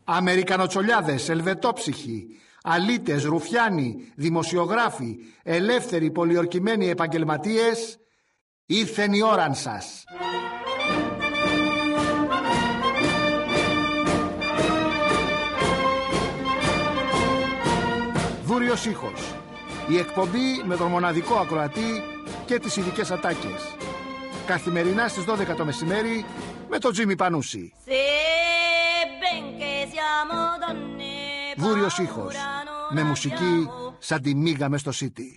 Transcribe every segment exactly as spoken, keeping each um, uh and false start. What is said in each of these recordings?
Αμερικανοτσολιάδες, ελβετόψυχοι, αλήτες, ρουφιάνοι, δημοσιογράφοι, ελεύθεροι πολιορκημένοι επαγγελματίες, ήρθεν η ώραν σας. Δούριος ήχος. Η εκπομπή με τον μοναδικό ακροατή και τις ειδικές ατάκες. Καθημερινά στις δώδεκα το μεσημέρι με τον Τζίμι Πανούση. Δούριος ήχος. Με μουσική σαν τη μίγα μες στο Σίτι.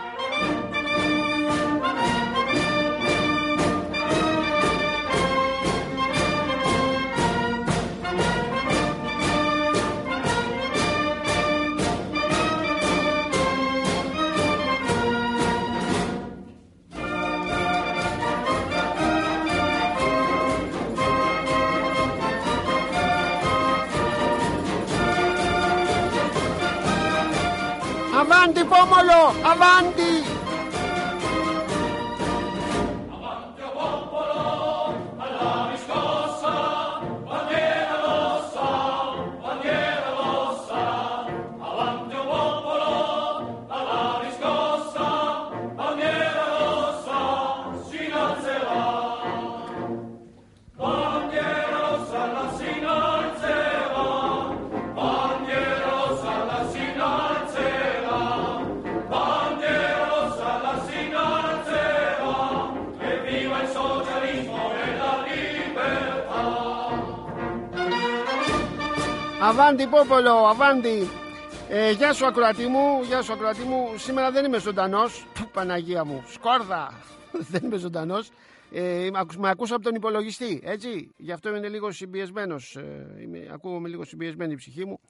Avanti pomolo, avanti! Avanti o popolo, alla riscossa, bandiera rossa, bandiera rossa. Avanti o popolo, alla riscossa, bandiera rossa, si innalzerà. Bandiera rossa, la si innalzerà, bandiera rossa, la si innalzerà. Αβάντι Πόπολο, αβάντι. ε, Γεια σου ακροατή μου, γεια σου ακροατή μου. Σήμερα δεν είμαι ζωντανός. Παναγία μου, σκόρδα. Δεν είμαι ζωντανός. ε, Με ακούσα από τον υπολογιστή, έτσι. Γι' αυτό είμαι λίγο συμπιεσμένος. ε, είμαι, Ακούγομαι λίγο συμπιεσμένη η ψυχή μου.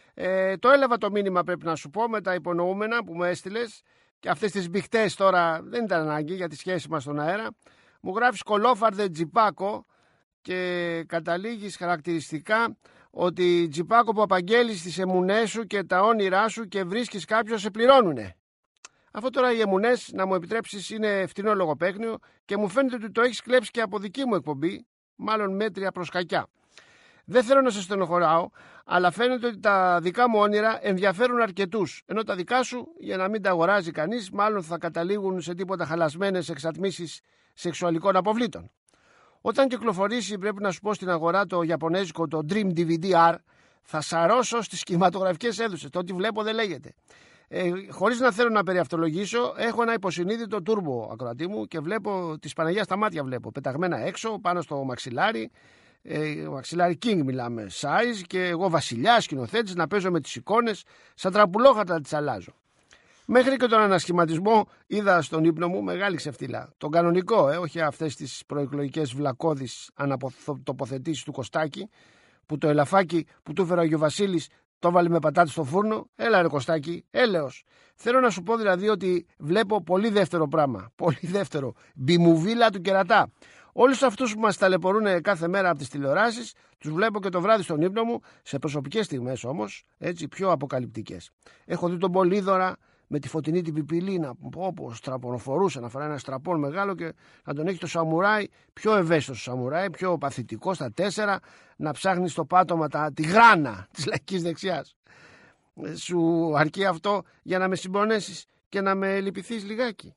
ε, Το έλαβα το μήνυμα, πρέπει να σου πω, με τα υπονοούμενα που μου έστειλες. Και αυτές τις μπιχτές τώρα δεν ήταν ανάγκη για τη σχέση μας στον αέρα. Μου γράφεις κολόφαρδε Τζιπάκο και καταλήγεις χαρακτηριστικά ότι Τζιπάκο που απαγγέλεις τις αιμουνές σου και τα όνειρά σου και βρίσκεις κάποιον σε πληρώνουνε. Αυτό τώρα οι αιμουνές, να μου επιτρέψεις, είναι φτηνό λογοπαίγνιο και μου φαίνεται ότι το έχεις κλέψει και από δική μου εκπομπή, μάλλον μέτρια προς κακιά. Δεν θέλω να σε στενοχωράω, αλλά φαίνεται ότι τα δικά μου όνειρα ενδιαφέρουν αρκετούς, ενώ τα δικά σου, για να μην τα αγοράζει κανείς, μάλλον θα καταλήγουν σε τίποτα χαλασμένες εξατμίσεις σεξουαλικών αποβλήτων. Όταν κυκλοφορήσει, πρέπει να σου πω, στην αγορά το ιαπωνέζικο, το Dream ντι βι ντι αρ, θα σαρώσω στις κινηματογραφικές αίθουσες. Το ότι βλέπω δεν λέγεται. Ε, χωρίς να θέλω να περιαυτολογήσω, έχω ένα υποσυνείδητο τούρμπο ακροατή μου και βλέπω της Παναγίας τα μάτια, βλέπω πεταγμένα έξω πάνω στο μαξιλάρι. Ε, μαξιλάρι King μιλάμε, size, και εγώ βασιλιάς, σκηνοθέτης, να παίζω με τις εικόνες, σαν τραπουλόχαρτα τις αλλάζω. Μέχρι και τον ανασχηματισμό είδα στον ύπνο μου μεγάλη ξεφτύλα. Τον κανονικό, ε, όχι αυτές τις προεκλογικές βλακώδεις ανατοποθετήσεις του Κωστάκη, που το ελαφάκι που του έφερε ο Αγιο Βασίλης το βάλει με πατάτη στο φούρνο. Έλα ρε Κωστάκη, έλεος. Θέλω να σου πω δηλαδή ότι βλέπω πολύ δεύτερο πράγμα. Πολύ δεύτερο. Μπιμουβίλα του κερατά. Όλους αυτούς που μας ταλαιπωρούν κάθε μέρα από τις τηλεοράσεις, τους βλέπω και το βράδυ στον ύπνο μου, σε προσωπικές στιγμές όμως, έτσι πιο αποκαλυπτικές. Έχω δει τον Πολύδωρα με τη φωτεινή την πιπιλίνα, όπου στραπονοφορούσε, να φοράει ένα στραπόν μεγάλο και να τον έχει το σαμουράι, πιο ευαίσθητο σαμουράι, πιο παθητικό στα τέσσερα, να ψάχνει στο πάτωμα τα, τη γράνα της λαϊκής δεξιάς. Σου αρκεί αυτό για να με συμπονέσεις και να με λυπηθείς λιγάκι?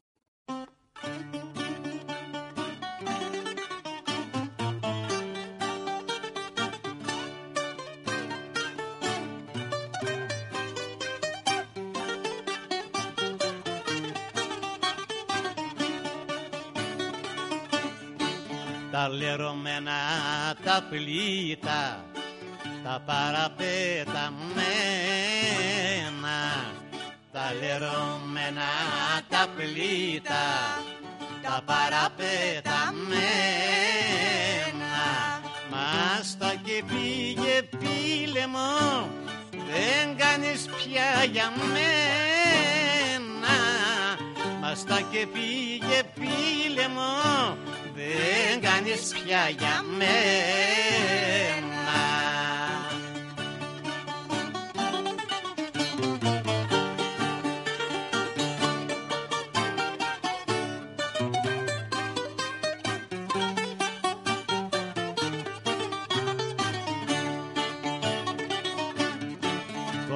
Τα λερωμένα τα πλήτα, τα παραπεταμένα, τα λερωμένα τα πλήτα, τα παραπεταμένα, μας τα και πήγε πήλεμο, δεν κάνεις πια για μένα, μας τα και πήγε πήλεμο, δεν κάνεις πια για μένα.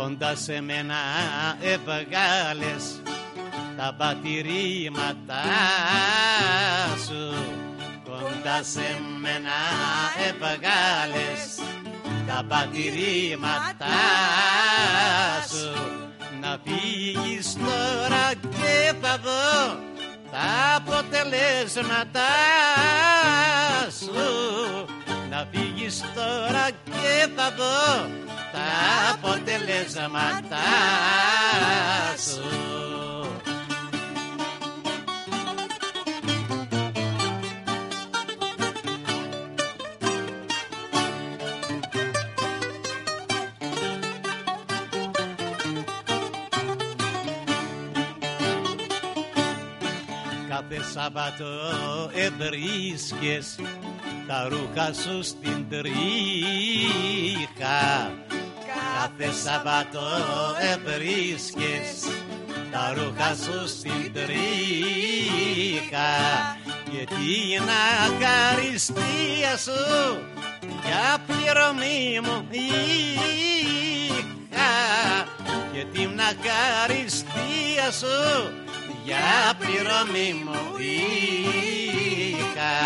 κοντά σε μένα έβγαλες τα πατηρήματά σου, κοντά σε μένα έβγαλες τα πατηρήματά σου. Να φύγεις τώρα και θα δω τα αποτελέσματά σου. Να φύγεις τώρα και θα δω τα αποτελέσματά σου. Κάθε Σάββατο ευρίσκες τα ρούχα σου στην τρίχα. Κάθε Σάββατο ευρίσκες τα ρούχα σου στην τρίχα. Και την ακαριστία σου για πληρωμή μου είχα. Και την ακαριστία σου για πληρωμή μου είχα.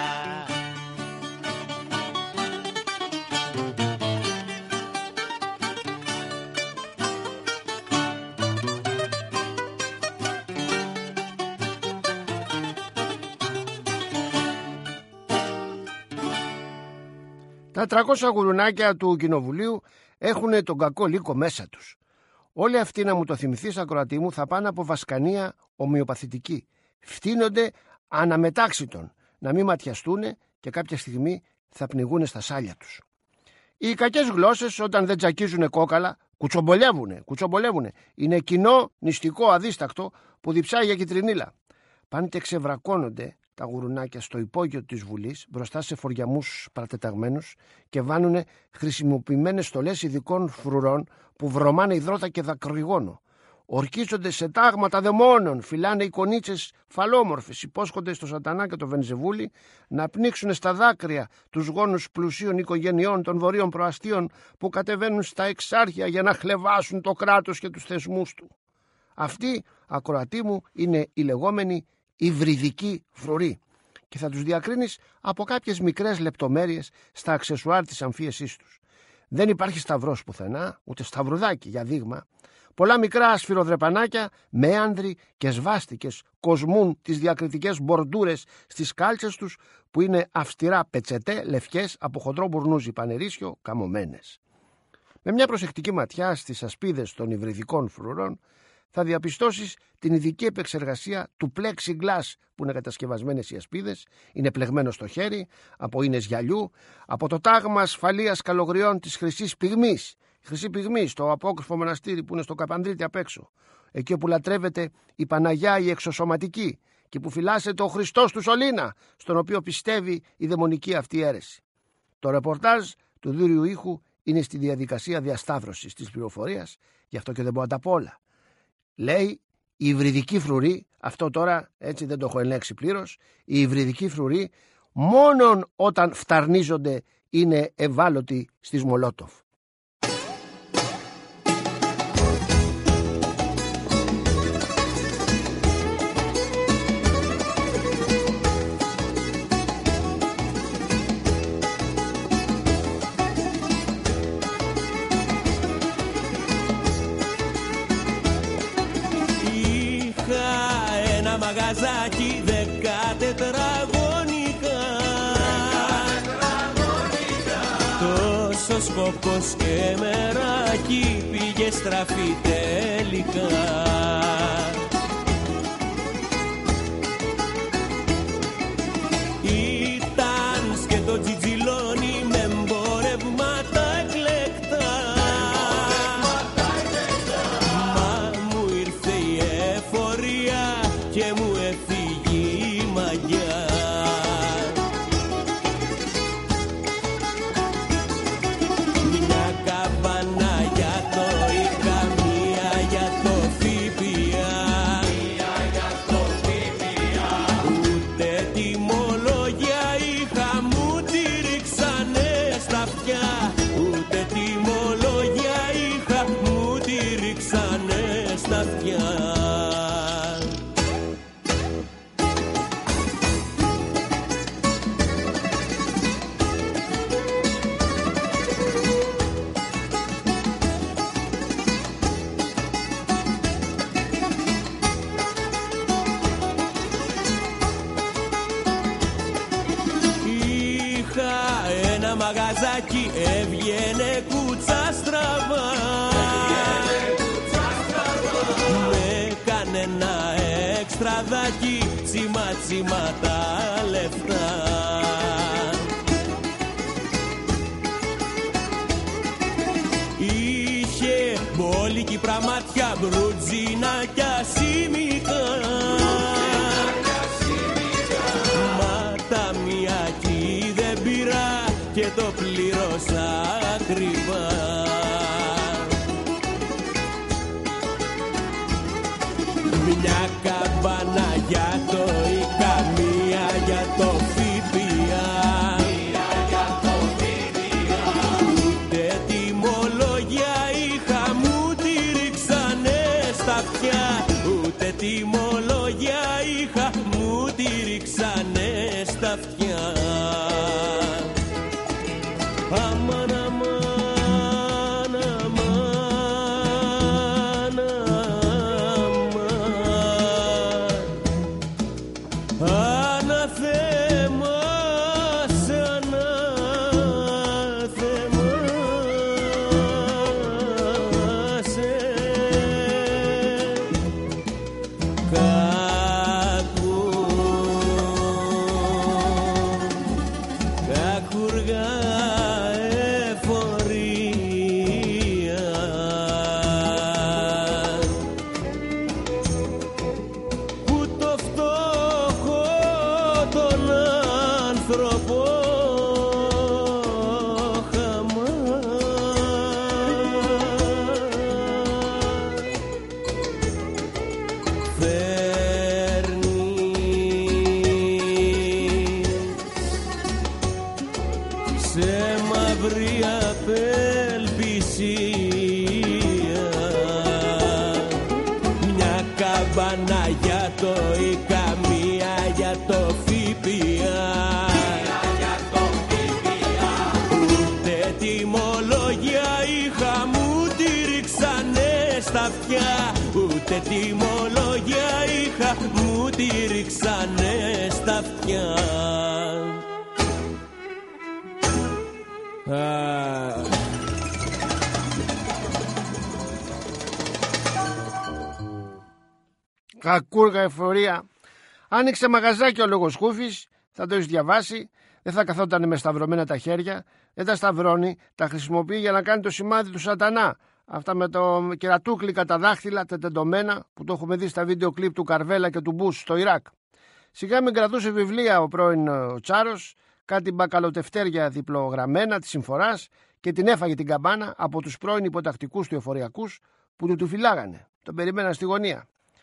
Τα τριακόσια γουρουνάκια του Κοινοβουλίου έχουν τον κακό λύκο μέσα τους. Όλοι αυτοί, να μου το θυμηθείς ακροατή μου, θα πάνε από βασκανία ομοιοπαθητική. Φτύνονται αναμετάξιτον, να μην ματιαστούν και κάποια στιγμή θα πνιγούν στα σάλια τους. Οι κακές γλώσσες, όταν δεν τσακίζουν κόκαλα, κουτσομπολεύουνε, κουτσομπολεύουνε. Είναι κοινό, νηστικό, αδίστακτο που διψάει για κιτρινίλα. Πάνε και ξεβρακώνονται τα γουρουνάκια στο υπόγειο της Βουλής μπροστά σε φοριαμούς παρατεταγμένους και βάνουνε χρησιμοποιημένες στολές ειδικών φρουρών που βρωμάνε υδρότα και δακρυγόνο. Ορκίζονται σε τάγματα δαιμόνων, φυλάνε εικονίτσες φαλόμορφες, υπόσχονται στο Σατανά και το Βενζεβούλι να πνίξουν στα δάκρυα τους γόνους πλουσίων οικογενειών των βορείων προαστίων που κατεβαίνουν στα εξάρχεια για να χλεβάσουν το κράτος και τους θεσμούς του. Αυτοί, ακροατή μου, είναι οι λεγόμενοι υβριδικοί φρουροί και θα τους διακρίνεις από κάποιες μικρές λεπτομέρειες στα αξεσουάρ της αμφίεσής τους. Δεν υπάρχει σταυρός πουθενά, ούτε σταυρουδάκι για δείγμα. Πολλά μικρά σφυροδρεπανάκια, μέανδροι και σβάστικες κοσμούν τις διακριτικές μπορντούρες στις κάλτσες τους που είναι αυστηρά πετσετέ, λευκές, από χοντρό μπουρνούζι πανερίσιο, καμωμένες. Με μια προσεκτική ματιά στις ασπίδες των υβριδικών φρουρών θα διαπιστώσεις την ειδική επεξεργασία του plexiglass που είναι κατασκευασμένες οι ασπίδες, είναι πλεγμένο στο χέρι, από ίνες γυαλιού, από το τάγμα ασφαλείας καλογριών της Χρυσής Πυγμής. Χρυσή Πυγμή στο απόκρυφο μοναστήρι που είναι στο Καπανδρίτη απ' έξω, εκεί όπου λατρεύεται η Παναγιά η εξωσωματική και που φυλάσσεται ο Χριστός του Σωλήνα, στον οποίο πιστεύει η δαιμονική αυτή αίρεση. Το ρεπορτάζ του Δούριου Ήχου είναι στη διαδικασία διασταύρωσης της πληροφορίας, γι' αυτό και δεν μπορώ να τα πω όλα. Λέει η υβριδική φρουρή, αυτό τώρα έτσι δεν το έχω ελέγξει πλήρως, οι υβριδικοί φρουροί μόνον όταν φταρνίζονται είναι ευάλωτοι στις Μολότοφ. Μαγαζάκι δέκα τετραγωνικά, τόσο σκοπός και μεράκι πήγε στραφή τελικά. Ήταν σκέτο τζιτζιλόνι με εμπορεύματα εκλεκτά, μα μου ήρθε η εφορία και μου έφυγε η μαγιά. Μια καμπάνα για το Ικα, μία για το Φίπι, στραδάκι, τσίμα τσίμα τα λεφτά. Είχε μπόλικη πραμάτια, μπρουτζινάκια σίμικα, μα τα μιακή δεν πήρα και το πλήρωσα ακριβά. Μια καμπάνα για το Ίκα, μία για το ΦΠΑ, ούτε τιμολόγια είχα, μου τη ρίξανε στα αυτιά. Ούτε τιμολόγια είχα, μου τη ρίξανε στα αυτιά. Αμάν, αμάν, αμάν, αναθέμα σε ανάθεμα σε κακού, κακούργα εφορία. Που το φτώχο τον άνθρωπο χαμά, φέρνεις σε μαύρη απελπισία. Μια καμπάνα για το Ίκα, μία για το ΦΠΑ, ούτε τιμολόγια είχα, μου τη ρίξανε στα αυτιά. Ούτε τιμολόγια είχα, μου τη ρίξανε στα αυτιά. Α, Κακούργα εφορία. Άνοιξε μαγαζάκι ο λόγος Σκούφης, θα το έχεις διαβάσει. Δεν θα καθόταν με σταυρωμένα τα χέρια, δεν τα σταυρώνει, τα χρησιμοποιεί για να κάνει το σημάδι του σατανά. Αυτά με το κερατούκλικα τα δάχτυλα, τετεντωμένα, που το έχουμε δει στα βίντεο κλιπ του Καρβέλα και του Μπούς στο Ιράκ. Σιγά μην κρατούσε βιβλία ο πρώην ο Τσάρος, κάτι μπακαλοτευτέρια διπλογραμμένα της συμφοράς, και την έφαγε την καμπάνα από τους πρώην υποτακτικούς του εφοριακούς που του του φυλάγανε. Τον περιμέναν στη γωνία.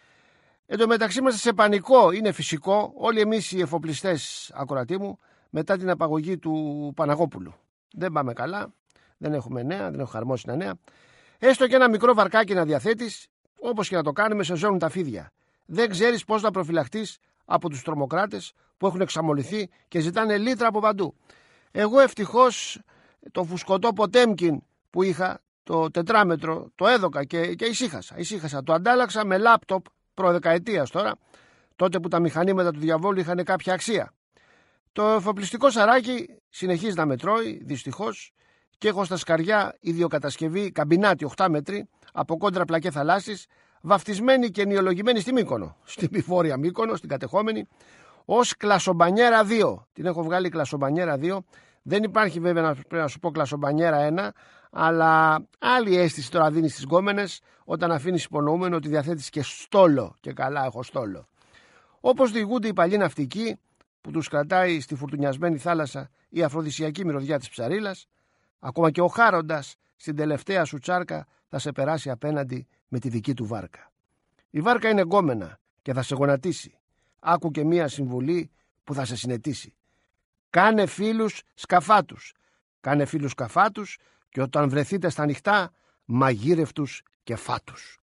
Εν τω μεταξύ είμαστε σε πανικό, είναι φυσικό, όλοι εμείς οι εφοπλιστές, ακροατή μου, μετά την απαγωγή του Παναγόπουλου. Δεν πάμε καλά, δεν έχουμε νέα, δεν έχω χαρμόσυνα νέα. Έστω και ένα μικρό βαρκάκι να διαθέτεις, όπως και να το κάνουμε, σε ζώνουν τα φίδια. Δεν ξέρεις πώς να προφυλαχτείς από τους τρομοκράτες που έχουν εξαμολυθεί και ζητάνε λίτρα από παντού. Εγώ ευτυχώς το φουσκωτό Ποτέμκιν που είχα, το τετράμετρο, το έδωκα και, και ησύχασα, ησύχασα. Το αντάλλαξα με λάπτοπ προδεκαετίας τώρα, τότε που τα μηχανήματα του διαβόλου είχαν κάποια αξία. Το εφοπλιστικό σαράκι συνεχίζει να με τρώει, δυστυχώς, και έχω στα σκαριά ιδιοκατασκευή καμπινάτη οκτώ μέτρη από κόντρα πλακέ θαλάσσης, βαφτισμένη και νιολογημένη στη Μύκονο, στην Βόρεια Μύκονο, στην κατεχόμενη, ως κλασομπανιέρα δύο. Την έχω βγάλει κλασομπανιέρα δύο. Δεν υπάρχει βέβαια, να, πρέπει να σου πω, κλασομπανιέρα ένα, αλλά άλλη αίσθηση τώρα δίνει στις γκόμενες όταν αφήνεις υπονοούμενο ότι διαθέτεις και στόλο, και καλά έχω στόλο. Όπως διηγούνται οι παλιοί ναυτικοί που τους κρατάει στη φουρτουνιασμένη θάλασσα η αφροδισιακή μυρωδιά της ψαρίλας, ακόμα και ο Χάροντας στην τελευταία σου τσάρκα θα σε περάσει απέναντι με τη δική του βάρκα. Η βάρκα είναι γκόμενα και θα σε γονατίσει. Άκου και μία συμβουλή που θα σε συνετίσει. Κάνε φίλους σκαφάτους. Κάνε φίλους σκαφάτους και όταν βρεθείτε στα ανοιχτά, μαγείρευτους και φάτους.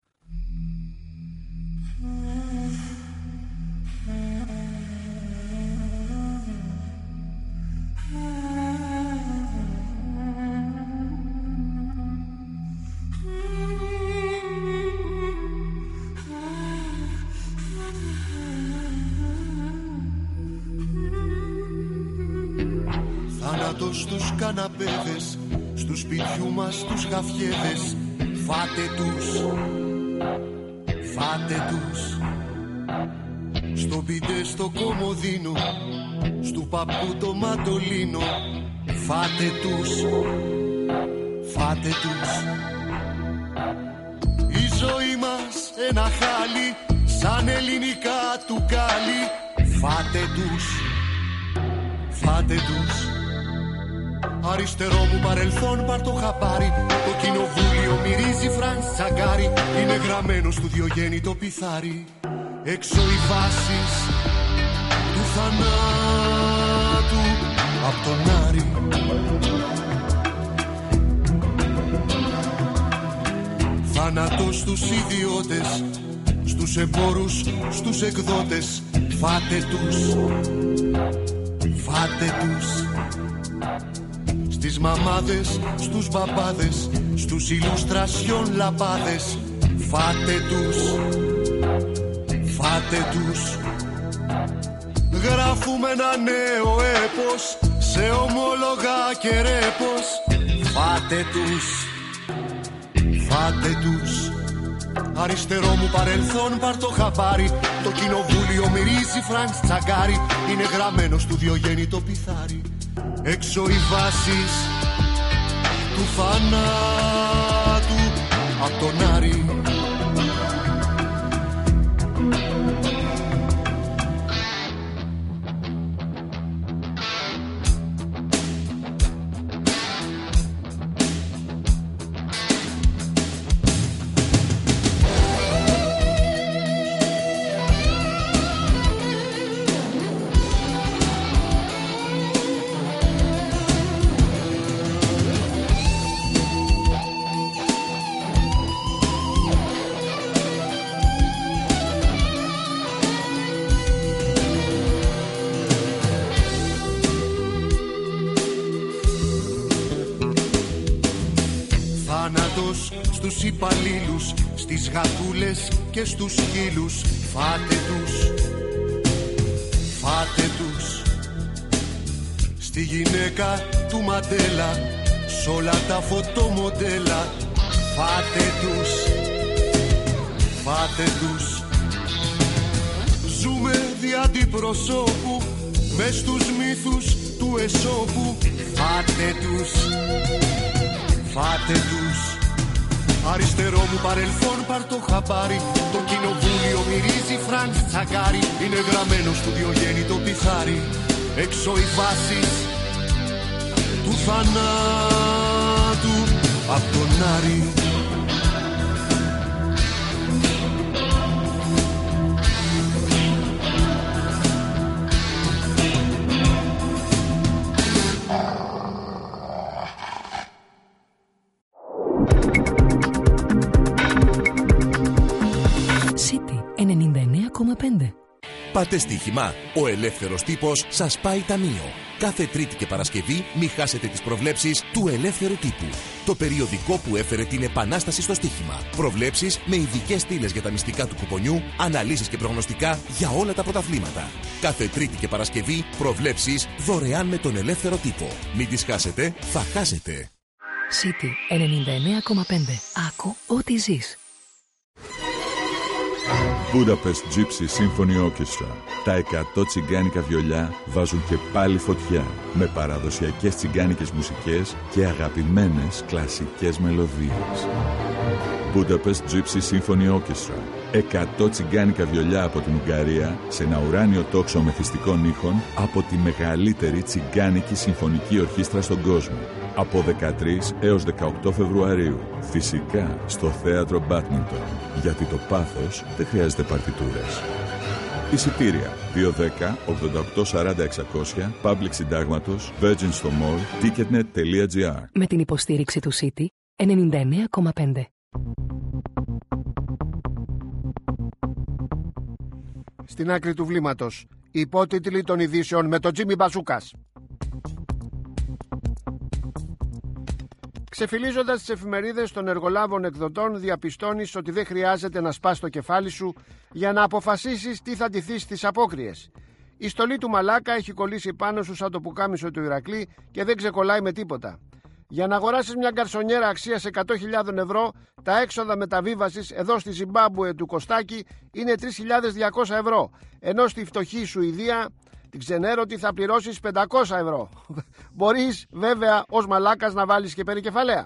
Θάνατος στους καναπέδες, στους σπιτιού μας τους γαφιέδες. Φάτε τους, φάτε τους, στο μπιντέ στο κομμωδίνο, στου παππού το μαντολίνο. Φάτε τους, φάτε τους. Η ζωή μας ένα χάλι, σαν ελληνικά του κάλι. Φάτε τους, φάτε τους. Αριστερό μου παρελθόν πάρ' το χαπάρι. Το κοινοβούλιο μυρίζει Φρανς Τσαγκάρι. Είναι γραμμένο στο Διογέννη το πιθάρι. Έξω οι βάσεις του θανάτου απ' τον Άρη. Θάνατος στους ιδιώτες, στους εμπόρους, στους εκδότες. Φάτε τους, φάτε τους. Στις μαμάδες, στους μπαμπάδες, στους ηλουστρασιόν λαπάδες. Φάτε τους, φάτε τους. Γράφουμε ένα νέο έπος, σε ομόλογα και ρέπος. Φάτε τους, φάτε τους. Αριστερό μου παρελθόν πάρ' το χαπάρι. Το κοινοβούλιο μυρίζει Φρανς Τσαγκάρι. Είναι γραμμένο στο Διογέννη το πιθάρι. Έξω οι βάσεις του θανάτου απ' τον Άρη. Στους υπαλλήλους, στις γατούλες και στους σκύλους. Φάτε τους, φάτε τους. Στη γυναίκα του Μαντέλα, σ' όλα τα φωτομοντέλα. Φάτε τους, φάτε τους. Ζούμε δι' αντιπροσώπου, μες στους μύθους του Εσώπου. Φάτε τους, φάτε τους. Αριστερό μου παρελθόν πάρ' το χαπάρι. Το κοινοβούλιο μυρίζει Φρανς Τσαγκάρι. Είναι γραμμένο στο Διογέννη το πιθάρι. Έξω οι βάσεις του θανάτου απ' τον Άρη. ενενήντα εννέα κόμμα πέντε. Πάτε στοίχημα. Ο Ελεύθερος Τύπος σας πάει ταμείο. Κάθε Τρίτη και Παρασκευή μη χάσετε τις προβλέψεις του Ελεύθερου Τύπου. Το περιοδικό που έφερε την επανάσταση στο στοίχημα. Προβλέψεις με ειδικές στήλες για τα μυστικά του κουπονιού, αναλύσεις και προγνωστικά για όλα τα πρωταθλήματα. Κάθε Τρίτη και Παρασκευή προβλέψεις δωρεάν με τον Ελεύθερο Τύπο. Μην τις χάσετε, θα χάσετε. City ενενήντα εννέα κόμμα πέντε. Άκου ό,τι ζεις. Budapest Gypsy Symphony Orchestra. Τα εκατό τσιγκάνικα βιολιά βάζουν και πάλι φωτιά με παραδοσιακές τσιγκάνικες μουσικές και αγαπημένες κλασικές μελωδίες. Budapest Gypsy Symphony Orchestra. εκατό τσιγκάνικα βιολιά από την Ουγγαρία σε ένα ουράνιο τόξο μεθυστικών ήχων από τη μεγαλύτερη τσιγκάνικη συμφωνική ορχήστρα στον κόσμο. Από δεκατρείς έως δεκαοκτώ Φεβρουαρίου. Φυσικά στο θέατρο Μπάτμιντον. Γιατί το πάθος δεν χρειάζεται παρτιτούρες. Εισιτήρια δύο δέκα ογδόντα οκτώ σαράντα εξακόσια, Public Συντάγματος, Virgin στο Mall, ticketnet τελεία gr. Με την υποστήριξη του City ενενήντα εννέα κόμμα πέντε. Στην άκρη του βλήματος, υπότιτλοι των ειδήσεων με τον Τζίμι Μπαζούκας. Ξεφυλίζοντας τις εφημερίδες των εργολάβων εκδοτών, διαπιστώνεις ότι δεν χρειάζεται να σπάς το κεφάλι σου για να αποφασίσεις τι θα ντυθείς στις απόκριες. Η στολή του μαλάκα έχει κολλήσει πάνω σου σαν το πουκάμισο του Ηρακλή και δεν ξεκολλάει με τίποτα. Για να αγοράσεις μια γκαρσονιέρα αξίας εκατό χιλιάδες ευρώ, τα έξοδα μεταβίβασης εδώ στη Ζιμπάμπουε του Κωστάκη είναι τρεις χιλιάδες διακόσια ευρώ, ενώ στη φτωχή Σουηδία, την ξενέρωτη, θα πληρώσεις πεντακόσια ευρώ. Μπορείς βέβαια ως μαλάκας να βάλεις και περικεφαλαία.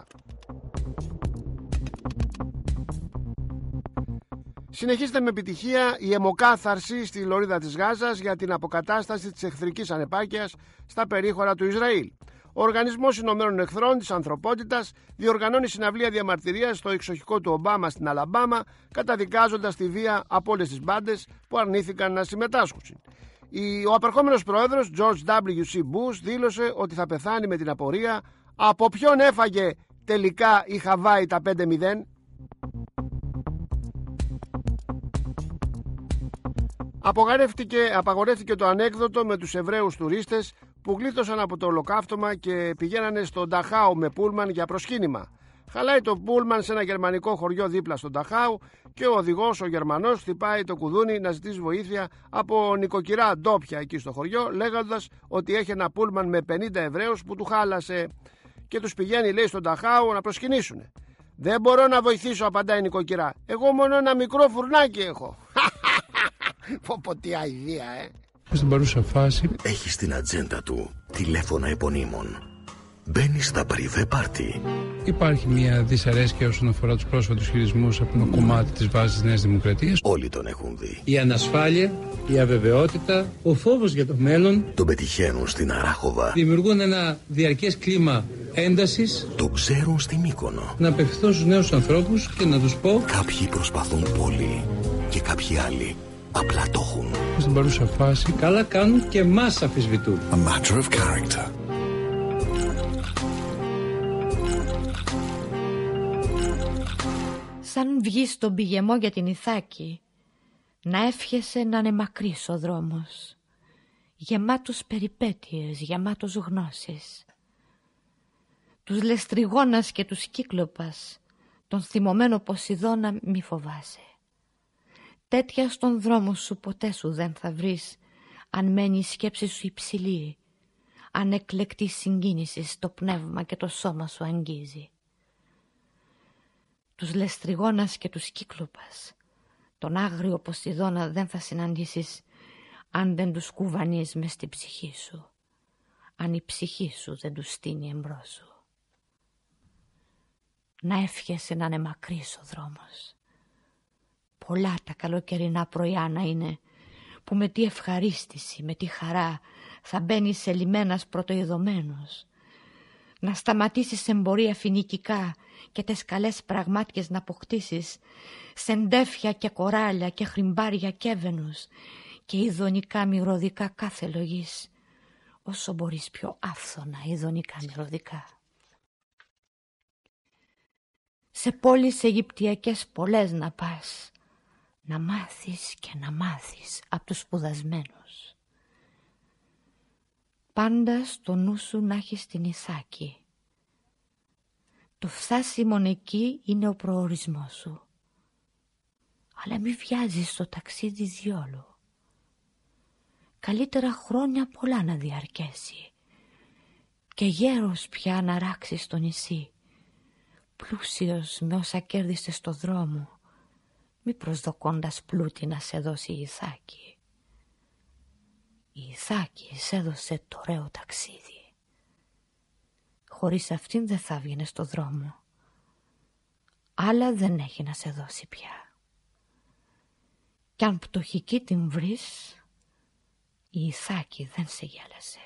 Συνεχίζεται με επιτυχία η αιμοκάθαρση στη λωρίδα της Γάζας για την αποκατάσταση της εχθρικής ανεπάρκειας στα περίχωρα του Ισραήλ. Ο Οργανισμός Ηνωμένων Εχθρών της Ανθρωπότητας διοργανώνει συναυλία διαμαρτυρίας στο εξοχικό του Ομπάμα στην Αλαμπάμα, καταδικάζοντας τη βία από όλες τις μπάντες που αρνήθηκαν να συμμετάσχουν. Ο απερχόμενος πρόεδρος George ντάμπλιου σι Bush δήλωσε ότι θα πεθάνει με την απορία από ποιον έφαγε τελικά η Χαβάη τα πέντε μηδέν. Απαγορεύτηκε, απαγορεύτηκε το ανέκδοτο με τους Εβραίους τουρίστες που γλίτωσαν από το ολοκαύτωμα και πηγαίνανε στο Νταχάου με πούλμαν για προσκύνημα. Χαλάει το πούλμαν σε ένα γερμανικό χωριό δίπλα στον Νταχάου και ο οδηγός, ο Γερμανός, χτυπάει το κουδούνι να ζητήσει βοήθεια από νοικοκυρά ντόπια εκεί στο χωριό, λέγοντας ότι έχει ένα πούλμαν με πενήντα Εβραίους που του χάλασε και τους πηγαίνει, λέει, στον Νταχάου να προσκυνήσουν. «Δεν μπορώ να βοηθήσω», απαντάει η νοικοκυρά. «Εγώ μόνο ένα μικρό φουρνάκι έχω». Πω πω, τι αηδία, ε. Στην παρούσα φάση έχει στην ατζέντα του τηλέφωνα επωνύμων. Μπαίνει στα πριβέ πάρτι. Υπάρχει μια δυσαρέσκεια όσον αφορά τους πρόσφατους χειρισμούς από ένα κομμάτι της βάσης της Νέας Δημοκρατίας. Όλοι τον έχουν δει. Η ανασφάλεια, η αβεβαιότητα, ο φόβος για το μέλλον τον πετυχαίνουν στην Αράχοβα. Δημιουργούν ένα διαρκές κλίμα έντασης. Το ξέρουν στη Μύκονο. Να απευθυνθώ στους νέους ανθρώπους και να τους πω: κάποιοι προσπαθούν πολύ και κάποιοι άλλοι απλά το έχουν. Στην παρούσα φάση καλά κάνουν και μας αμφισβητούν. A matter of character. Σαν βγεις στον πηγεμό για την Ιθάκη, να εύχεσαι να είναι μακρύς ο δρόμος, γεμάτος περιπέτειες, γεμάτος γνώσεις. Τους Λεστριγόνας και τους Κύκλοπας, τον θυμωμένο Ποσειδώνα μη φοβάσαι. Τέτοια στον δρόμο σου ποτέ σου δεν θα βρεις, αν μένει η σκέψη σου υψηλή, αν εκλεκτή συγκίνηση στο πνεύμα και το σώμα σου αγγίζει. Τους Λεστριγόνας και τους Κύκλοπας, τον άγριο Ποσειδώνα δεν θα συναντήσεις, αν δεν τους κουβανείς μες στην ψυχή σου, αν η ψυχή σου δεν τους στείνει εμπρός σου. Να εύχεσαι να είναι μακρύς ο δρόμος. Πολλά τα καλοκαιρινά πρωιά να είναι, που με τι ευχαρίστηση, με τι χαρά θα μπαίνεις σε λιμένας πρωτοειδωμένος. Να σταματήσεις εμπορία φοινικικά και τες καλές πραγμάτιες να αποκτήσεις, σεντέφια και κοράλια και χρυμπάρια κέβαινους και ειδονικά μυρωδικά κάθε λογής, όσο μπορείς πιο άφθονα ειδονικά μυρωδικά. Σε πόλεις Αιγυπτιακές πολλές να πας, να μάθεις και να μάθεις από τους σπουδασμένους. Πάντα στο νου σου να έχεις την Ιθάκη. Το φτάσιμον εκεί είναι ο προορισμός σου. Αλλά μη βιάζεις το ταξίδι διόλου. Καλύτερα χρόνια πολλά να διαρκέσει και γέρος πια να ράξεις στο νησί, πλούσιος με όσα κέρδισες στο δρόμο, μη προσδοκώντας πλούτη να σε δώσει η Ιθάκη. Η Ιθάκη σε έδωσε το ωραίο ταξίδι. Χωρίς αυτήν δεν θα βγαίνε στο δρόμο. Άλλα δεν έχει να σε δώσει πια. Κι αν πτωχική την βρεις, η Ιθάκη δεν σε γέλασε.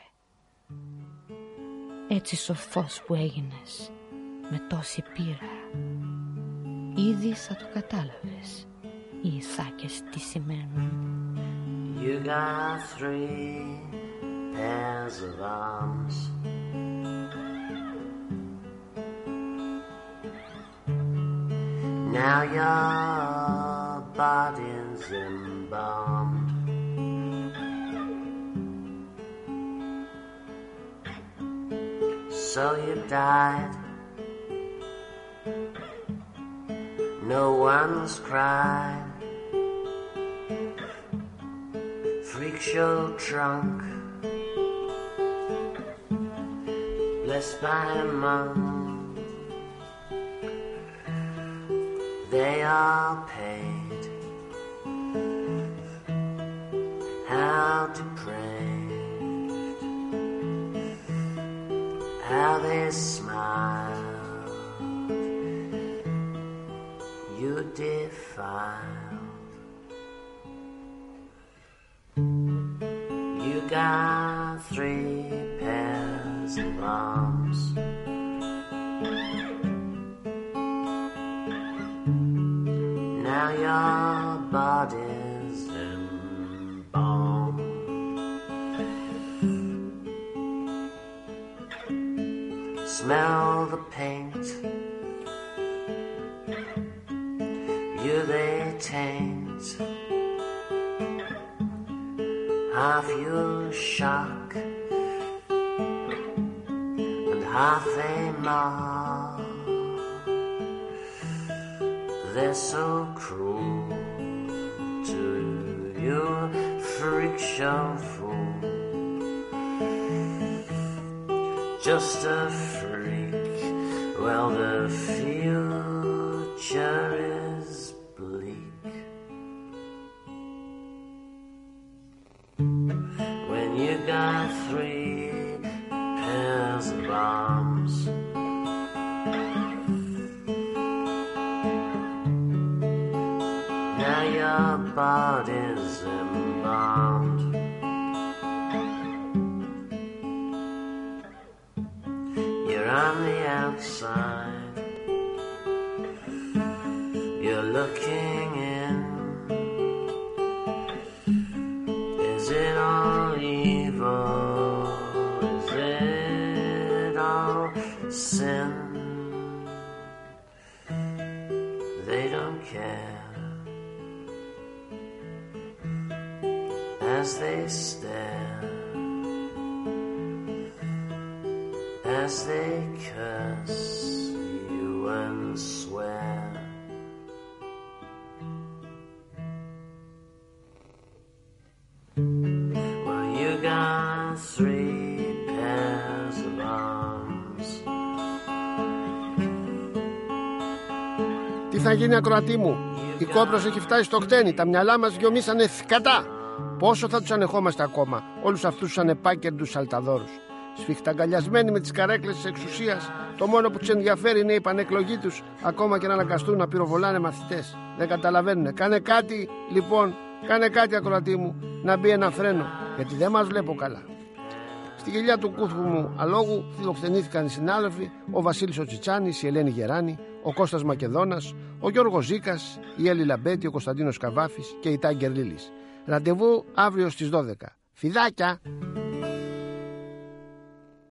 Έτσι σοφός που έγινες, με τόση πείρα, ήδη θα το κατάλαβες οι Ιθάκες τι σημαίνουν. You got three pairs of arms. Now your body's embalmed. So you died. No one's cried. Freak show drunk, blessed by a monk. They are paid how depraved, how they smiled, you defiled. You got three pairs of arms, now your body's embalmed. Smell the paint, you they taint, half you shock and half they mock. They're so cruel to you, freak show fool. Just a freak, well the future is bleak. When you got three pairs of arms, now your body's embalmed. You're on the outside, you're looking in. Is it all evil? Is it all sin? They don't care as they stare, as they curse you and swear. Well, you got three pairs of arms. Τι θα γίνει, ακροατή μου? Η Κόπρος έχει φτάσει στο χτένι. Τα μυαλά μας γιομίσανε σκατά. Πόσο θα τους ανεχόμαστε ακόμα όλους αυτούς τους ανεπάκερντους σαλταδόρους, σφιχταγκαλιασμένοι με τις καρέκλες της εξουσίας? Το μόνο που τους ενδιαφέρει είναι η πανεκλογή τους, ακόμα και να αναγκαστούν να πυροβολάνε μαθητές. Δεν καταλαβαίνουνε. Κάνε κάτι λοιπόν, κάνε κάτι, ακροατή μου, να μπει ένα φρένο, γιατί δεν μας βλέπω καλά. Στη γελιά του κούθου μου αλόγου φιλοξενήθηκαν οι συνάδελφοι, ο Βασίλης ο Τσιτσάνης, η Ελένη Γεράνη, ο Κώστας Μακεδόνας, ο Γιώργος Ζήκας, η Έλλη Λαμπέτη, ο Κωνσταντίνος Καβάφης και η Τάγκερ Λίλης. Ραντεβού αύριο στις δώδεκα. Φιδάκια!